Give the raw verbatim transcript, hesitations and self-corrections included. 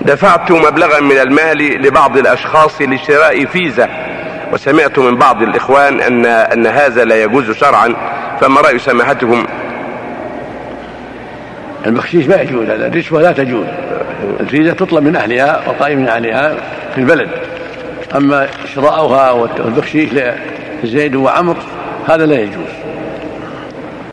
دفعت مبلغا من المال لبعض الأشخاص لشراء فيزا، وسمعت من بعض الإخوان أن, أن هذا لا يجوز شرعا، فما رأي سماحتكم؟ البخشيش ما يجوز، الرشوة لا تجوز. الفيزا تطلب من أهلها وقائم من أهلها في البلد، أما شراؤها والبخشيش لزيد وعمر هذا لا يجوز.